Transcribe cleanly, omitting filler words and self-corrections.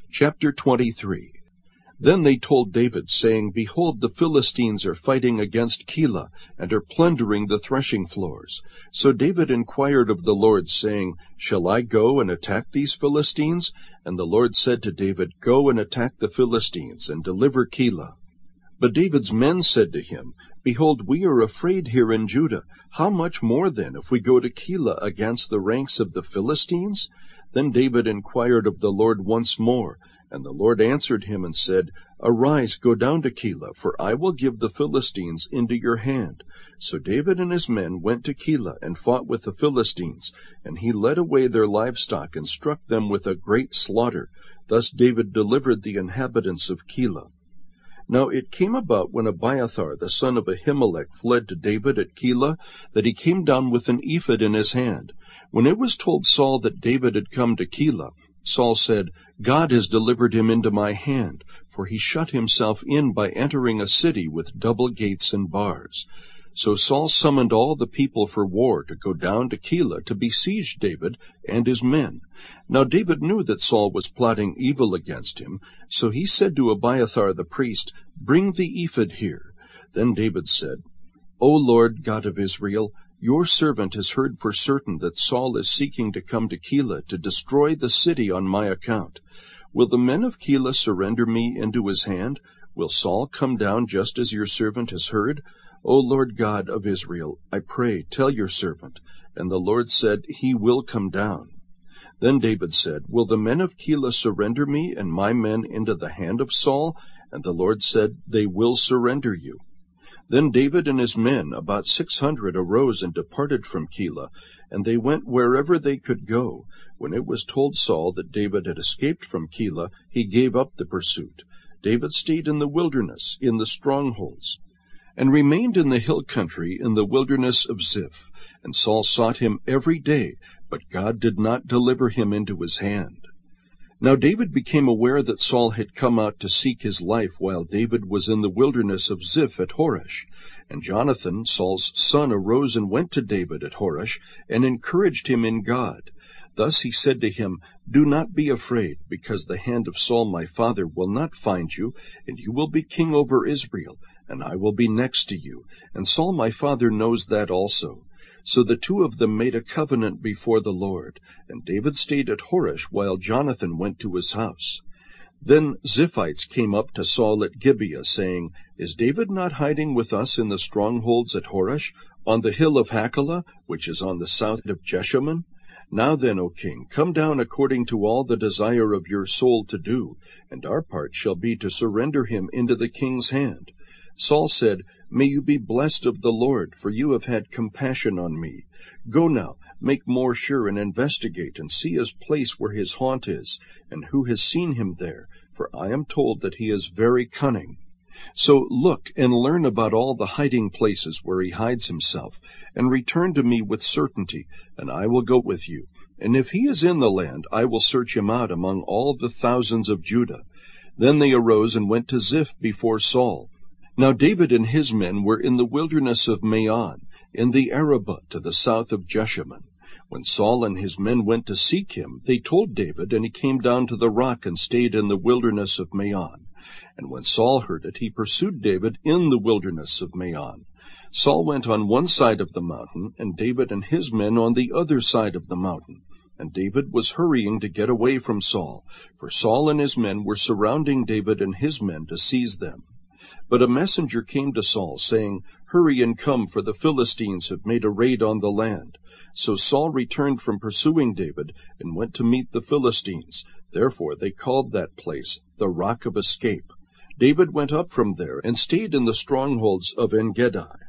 Chapter 23. Then they told David, saying, Behold, the Philistines are fighting against Keilah, and are plundering the threshing floors. So David inquired of the Lord, saying, Shall I go and attack these Philistines? And the Lord said to David, Go and attack the Philistines, and deliver Keilah. But David's men said to him, Behold, we are afraid here in Judah. How much more then if we go to Keilah against the ranks of the Philistines? Then David inquired of the Lord once more, and the Lord answered him and said, Arise, go down to Keilah, for I will give the Philistines into your hand. So David and his men went to Keilah and fought with the Philistines, and he led away their livestock and struck them with a great slaughter. Thus David delivered the inhabitants of Keilah. Now it came about, when Abiathar the son of Ahimelech fled to David at Keilah, that he came down with an ephod in his hand. When it was told Saul that David had come to Keilah, Saul said, God has delivered him into my hand, for he shut himself in by entering a city with double gates and bars. So Saul summoned all the people for war to go down to Keilah to besiege David and his men. Now David knew that Saul was plotting evil against him, so he said to Abiathar the priest, Bring the ephod here. Then David said, O Lord God of Israel, your servant has heard for certain that Saul is seeking to come to Keilah to destroy the city on my account. Will the men of Keilah surrender me into his hand? Will Saul come down just as your servant has heard? O Lord God of Israel, I pray, tell your servant. And the Lord said, He will come down. Then David said, Will the men of Keilah surrender me and my men into the hand of Saul? And the Lord said, They will surrender you. Then David and his men, about 600, arose and departed from Keilah, and they went wherever they could go. When it was told Saul that David had escaped from Keilah, he gave up the pursuit. David stayed in the wilderness, in the strongholds, and remained in the hill country in the wilderness of Ziph. And Saul sought him every day, but God did not deliver him into his hand. Now David became aware that Saul had come out to seek his life while David was in the wilderness of Ziph at Horesh. And Jonathan, Saul's son, arose and went to David at Horesh, and encouraged him in God. Thus he said to him, Do not be afraid, because the hand of Saul my father will not find you, and you will be king over Israel, and I will be next to you. And Saul my father knows that also. So the two of them made a covenant before the Lord, and David stayed at Horesh while Jonathan went to his house. Then Ziphites came up to Saul at Gibeah, saying, Is David not hiding with us in the strongholds at Horesh, on the hill of Hachilah, which is on the south of Jeshimon? Now then, O king, come down according to all the desire of your soul to do, and our part shall be to surrender him into the king's hand. Saul said, May you be blessed of the Lord, for you have had compassion on me. Go now, make more sure, and investigate, and see his place where his haunt is, and who has seen him there, for I am told that he is very cunning. So look and learn about all the hiding places where he hides himself, and return to me with certainty, and I will go with you. And if he is in the land, I will search him out among all the thousands of Judah. Then they arose and went to Ziph before Saul. Now David and his men were in the wilderness of Maon, in the Arabah to the south of Jeshimon. When Saul and his men went to seek him, they told David, and he came down to the rock and stayed in the wilderness of Maon. And when Saul heard it, he pursued David in the wilderness of Maon. Saul went on one side of the mountain, and David and his men on the other side of the mountain. And David was hurrying to get away from Saul, for Saul and his men were surrounding David and his men to seize them. But a messenger came to Saul, saying, Hurry and come, for the Philistines have made a raid on the land. So Saul returned from pursuing David, and went to meet the Philistines. Therefore they called that place the Rock of Escape. David went up from there, and stayed in the strongholds of En-Gedi.